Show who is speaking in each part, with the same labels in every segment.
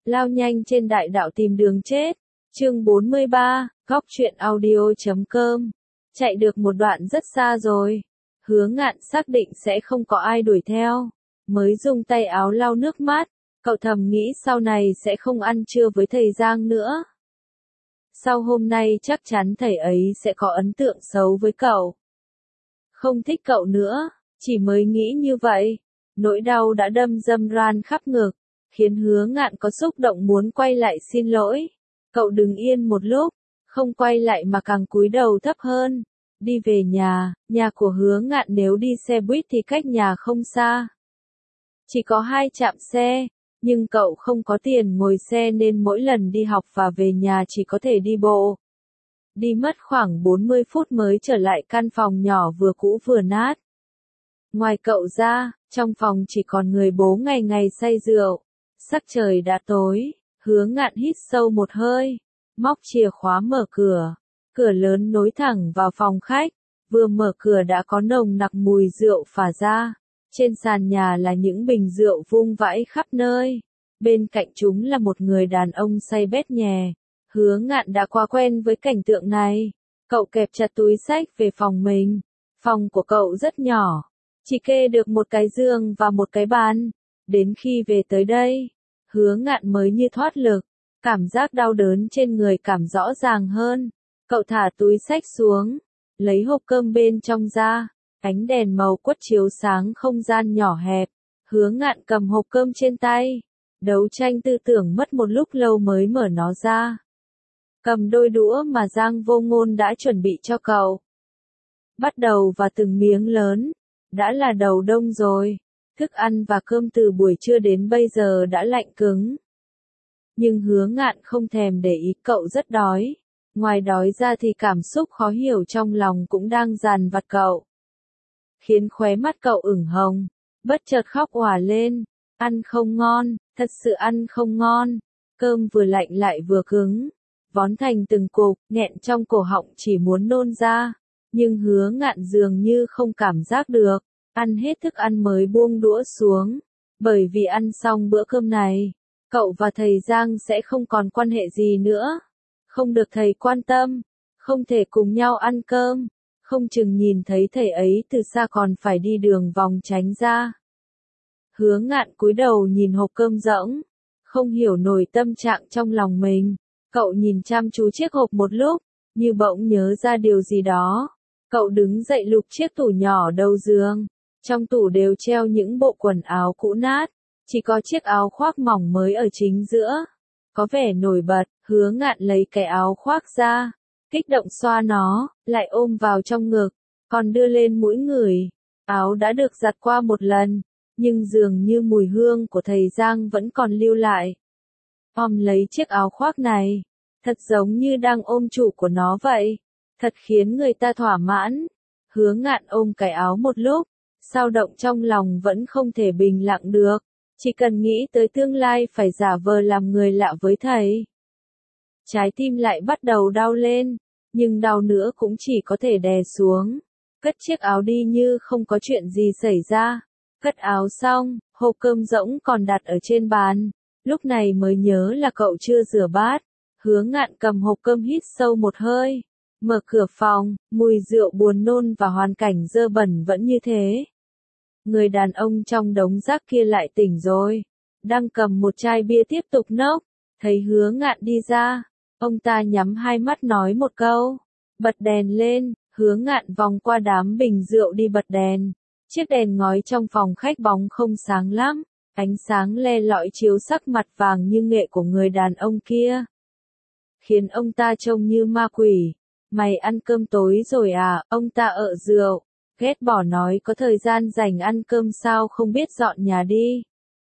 Speaker 1: lao nhanh trên đại đạo tìm đường chết. Chương 43, góc truyện audio.com. Chạy được một đoạn rất xa rồi. Hứa Ngạn xác định sẽ không có ai đuổi theo. Mới dùng tay áo lau nước mắt. Cậu thầm nghĩ sau này sẽ không ăn trưa với thầy Giang nữa. Sau hôm nay chắc chắn thầy ấy sẽ có ấn tượng xấu với cậu. Không thích cậu nữa, chỉ mới nghĩ như vậy. Nỗi đau đã đâm dâm ran khắp ngực, khiến Hứa Ngạn có xúc động muốn quay lại xin lỗi. Cậu đứng yên một lúc, không quay lại mà càng cúi đầu thấp hơn. Đi về nhà của Hứa Ngạn nếu đi xe buýt thì cách nhà không xa. Chỉ có 2 trạm xe, nhưng cậu không có tiền ngồi xe nên mỗi lần đi học và về nhà chỉ có thể đi bộ. Đi mất khoảng 40 phút mới trở lại căn phòng nhỏ vừa cũ vừa nát. Ngoài cậu ra, trong phòng chỉ còn người bố ngày ngày say rượu. Sắc trời đã tối, Hứa Ngạn hít sâu một hơi, móc chìa khóa mở cửa. Cửa lớn nối thẳng vào phòng khách, vừa mở cửa đã có nồng nặc mùi rượu phả ra. Trên sàn nhà là những bình rượu vung vãi khắp nơi. Bên cạnh chúng là một người đàn ông say bét nhè. Hứa Ngạn đã quá quen với cảnh tượng này. Cậu kẹp chặt túi xách về phòng mình. Phòng của cậu rất nhỏ, chỉ kê được một cái giường và một cái bàn. Đến khi về tới đây, Hứa Ngạn mới như thoát lực. Cảm giác đau đớn trên người cảm rõ ràng hơn. Cậu thả túi xách xuống, lấy hộp cơm bên trong ra. Ánh đèn màu quất chiếu sáng không gian nhỏ hẹp. Hứa Ngạn cầm hộp cơm trên tay. Đấu tranh tư tưởng mất một lúc lâu mới mở nó ra. Cầm đôi đũa mà Giang Vô Ngôn đã chuẩn bị cho cậu. Bắt đầu vào từng miếng lớn. Đã là đầu đông rồi. Thức ăn và cơm từ buổi trưa đến bây giờ đã lạnh cứng. Nhưng Hứa Ngạn không thèm để ý, cậu rất đói. Ngoài đói ra thì cảm xúc khó hiểu trong lòng cũng đang dằn vặt cậu. Khiến khóe mắt cậu ửng hồng. Bất chợt khóc òa lên. Ăn không ngon, thật sự ăn không ngon. Cơm vừa lạnh lại vừa cứng. Vón thành từng cục, nghẹn trong cổ họng chỉ muốn nôn ra. Nhưng Hứa Ngạn dường như không cảm giác được. Ăn hết thức ăn mới buông đũa xuống. Bởi vì ăn xong bữa cơm này, cậu và thầy Giang sẽ không còn quan hệ gì nữa. Không được thầy quan tâm, không thể cùng nhau ăn cơm. Không chừng nhìn thấy thầy ấy từ xa còn phải đi đường vòng tránh ra. Hứa Ngạn cúi đầu nhìn hộp cơm rỗng, không hiểu nổi tâm trạng trong lòng mình. Cậu nhìn chăm chú chiếc hộp một lúc, như bỗng nhớ ra điều gì đó. Cậu đứng dậy lục chiếc tủ nhỏ đầu giường. Trong tủ đều treo những bộ quần áo cũ nát, chỉ có chiếc áo khoác mỏng mới ở chính giữa. Có vẻ nổi bật, Hứa Ngạn lấy cái áo khoác ra, kích động xoa nó, lại ôm vào trong ngực, còn đưa lên mũi ngửi. Áo đã được giặt qua một lần, nhưng dường như mùi hương của thầy Giang vẫn còn lưu lại. Ôm lấy chiếc áo khoác này, thật giống như đang ôm chủ của nó vậy. Thật khiến người ta thỏa mãn. Hứa Ngạn ôm cái áo một lúc, dao động trong lòng vẫn không thể bình lặng được. Chỉ cần nghĩ tới tương lai phải giả vờ làm người lạ với thầy. Trái tim lại bắt đầu đau lên, nhưng đau nữa cũng chỉ có thể đè xuống. Cất chiếc áo đi như không có chuyện gì xảy ra. Cất áo xong, hộp cơm rỗng còn đặt ở trên bàn. Lúc này mới nhớ là cậu chưa rửa bát. Hứa Ngạn cầm hộp cơm hít sâu một hơi. Mở cửa phòng, mùi rượu buồn nôn và hoàn cảnh dơ bẩn vẫn như thế. Người đàn ông trong đống rác kia lại tỉnh rồi. Đang cầm một chai bia tiếp tục nốc. Thấy Hứa Ngạn đi ra, ông ta nhắm hai mắt nói một câu. Bật đèn lên. Hứa Ngạn vòng qua đám bình rượu đi bật đèn. Chiếc đèn ngói trong phòng khách bóng không sáng lắm. Ánh sáng le lọi chiếu sắc mặt vàng như nghệ của người đàn ông kia, khiến ông ta trông như ma quỷ. Mày ăn cơm tối rồi à? Ông ta ợ rượu, ghét bỏ nói có thời gian rảnh ăn cơm sao không biết dọn nhà đi.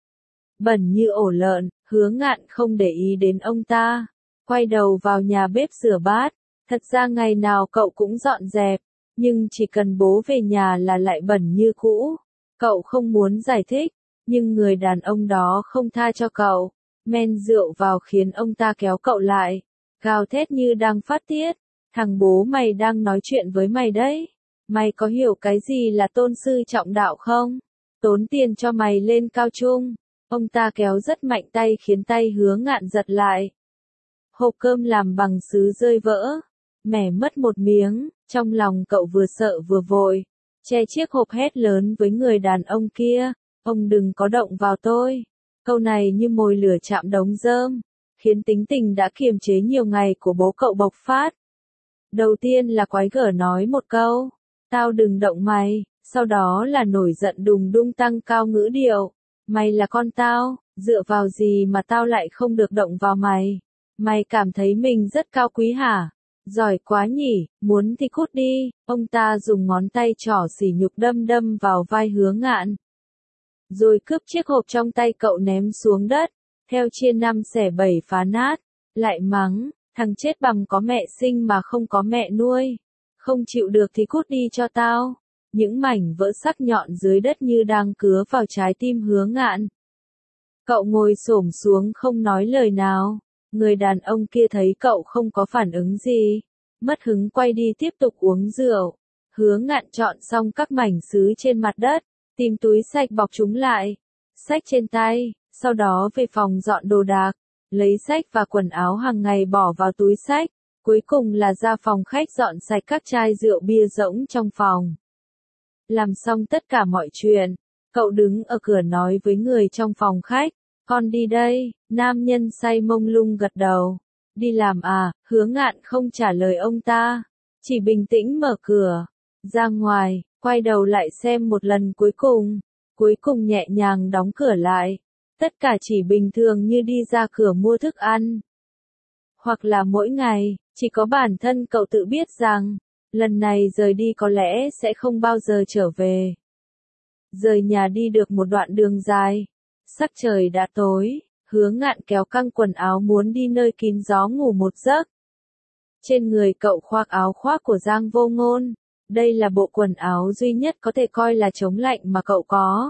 Speaker 1: Bẩn như ổ lợn. Hứa Ngạn không để ý đến ông ta, quay đầu vào nhà bếp rửa bát. Thật ra ngày nào cậu cũng dọn dẹp, nhưng chỉ cần bố về nhà là lại bẩn như cũ. Cậu không muốn giải thích, nhưng người đàn ông đó không tha cho cậu. Men rượu vào khiến ông ta kéo cậu lại, gào thét như đang phát tiết. Thằng bố mày đang nói chuyện với mày đấy. Mày có hiểu cái gì là tôn sư trọng đạo không? Tốn tiền cho mày lên cao trung, Ông ta kéo rất mạnh tay khiến tay Hứa Ngạn giật lại. Hộp cơm làm bằng sứ rơi vỡ, mẻ mất một miếng, trong lòng cậu vừa sợ vừa vội, che chiếc hộp hét lớn với người đàn ông kia, ông đừng có động vào tôi. Câu này như mồi lửa chạm đống rơm, khiến tính tình đã kiềm chế nhiều ngày của bố cậu bộc phát. Đầu tiên là quái gở nói một câu, tao đừng động mày, sau đó là nổi giận đùng đung tăng cao ngữ điệu, mày là con tao, dựa vào gì mà tao lại không được động vào mày? Mày cảm thấy mình rất cao quý hả? Giỏi quá nhỉ, muốn thì cút đi. Ông ta dùng ngón tay trỏ sỉ nhục đâm đâm vào vai Hứa Ngạn. Rồi cướp chiếc hộp trong tay cậu ném xuống đất, theo chia năm xẻ bảy phá nát, lại mắng, thằng chết bằm có mẹ sinh mà không có mẹ nuôi. Không chịu được thì cút đi cho tao. Những mảnh vỡ sắc nhọn dưới đất như đang cứa vào trái tim Hứa Ngạn. Cậu ngồi xổm xuống không nói lời nào. Người đàn ông kia thấy cậu không có phản ứng gì, mất hứng quay đi tiếp tục uống rượu. Hứa Ngạn chọn xong các mảnh sứ trên mặt đất, tìm túi xách bọc chúng lại, xách trên tay, sau đó về phòng dọn đồ đạc, lấy xách và quần áo hàng ngày bỏ vào túi xách, cuối cùng là ra phòng khách dọn sạch các chai rượu bia rỗng trong phòng. Làm xong tất cả mọi chuyện, cậu đứng ở cửa nói với người trong phòng khách, con đi đây. Nam nhân say mông lung gật đầu. Đi làm à? Hứa Ngạn không trả lời ông ta, chỉ bình tĩnh mở cửa ra ngoài, quay đầu lại xem một lần cuối cùng nhẹ nhàng đóng cửa lại. Tất cả chỉ bình thường như đi ra cửa mua thức ăn, hoặc là mỗi ngày. Chỉ có bản thân cậu tự biết rằng lần này rời đi có lẽ sẽ không bao giờ trở về. Rời nhà đi được một đoạn đường dài, sắc trời đã tối. Hứa Ngạn kéo căng quần áo muốn đi nơi kín gió ngủ một giấc. Trên người cậu khoác áo khoác của Giang Vô Ngôn. Đây là bộ quần áo duy nhất có thể coi là chống lạnh mà cậu có.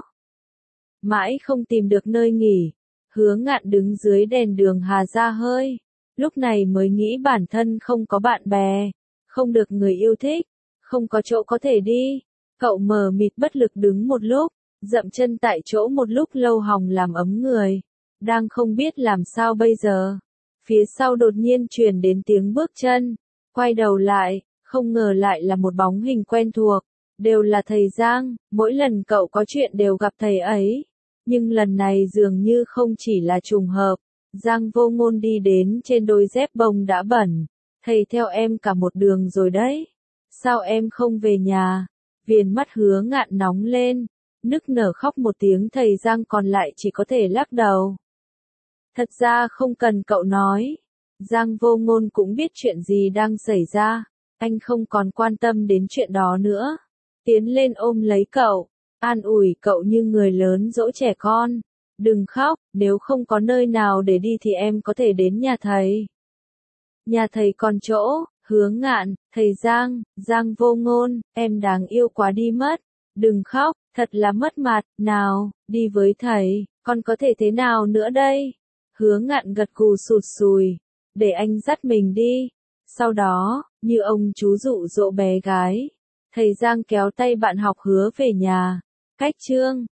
Speaker 1: Mãi không tìm được nơi nghỉ, Hứa Ngạn đứng dưới đèn đường hà ra hơi. Lúc này mới nghĩ bản thân không có bạn bè, không được người yêu thích, không có chỗ có thể đi. Cậu mờ mịt bất lực đứng một lúc, dậm chân tại chỗ một lúc lâu hòng làm ấm người. Đang không biết làm sao bây giờ. Phía sau đột nhiên truyền đến tiếng bước chân. Quay đầu lại, không ngờ lại là một bóng hình quen thuộc. Đều là thầy Giang, mỗi lần cậu có chuyện đều gặp thầy ấy. Nhưng lần này dường như không chỉ là trùng hợp. Giang Vô Ngôn đi đến trên đôi dép bông đã bẩn. Thầy theo em cả một đường rồi đấy. Sao em không về nhà? Viền mắt Hứa Ngạn nóng lên. Nức nở khóc một tiếng, thầy Giang còn lại chỉ có thể lắc đầu. Thật ra không cần cậu nói. Giang Vô Ngôn cũng biết chuyện gì đang xảy ra. Anh không còn quan tâm đến chuyện đó nữa. Tiến lên ôm lấy cậu, an ủi cậu như người lớn dỗ trẻ con. Đừng khóc, nếu không có nơi nào để đi thì em có thể đến nhà thầy. Nhà thầy còn chỗ. Hứa Ngạn, thầy Giang, Giang Vô Ngôn, em đáng yêu quá đi mất. Đừng khóc, thật là mất mặt. Nào, đi với thầy, con có thể thế nào nữa đây? Hứa Ngạn gật gù sụt sùi, để anh dắt mình đi. Sau đó, như ông chú dụ dỗ bé gái, thầy Giang kéo tay bạn học Hứa về nhà. Cách chương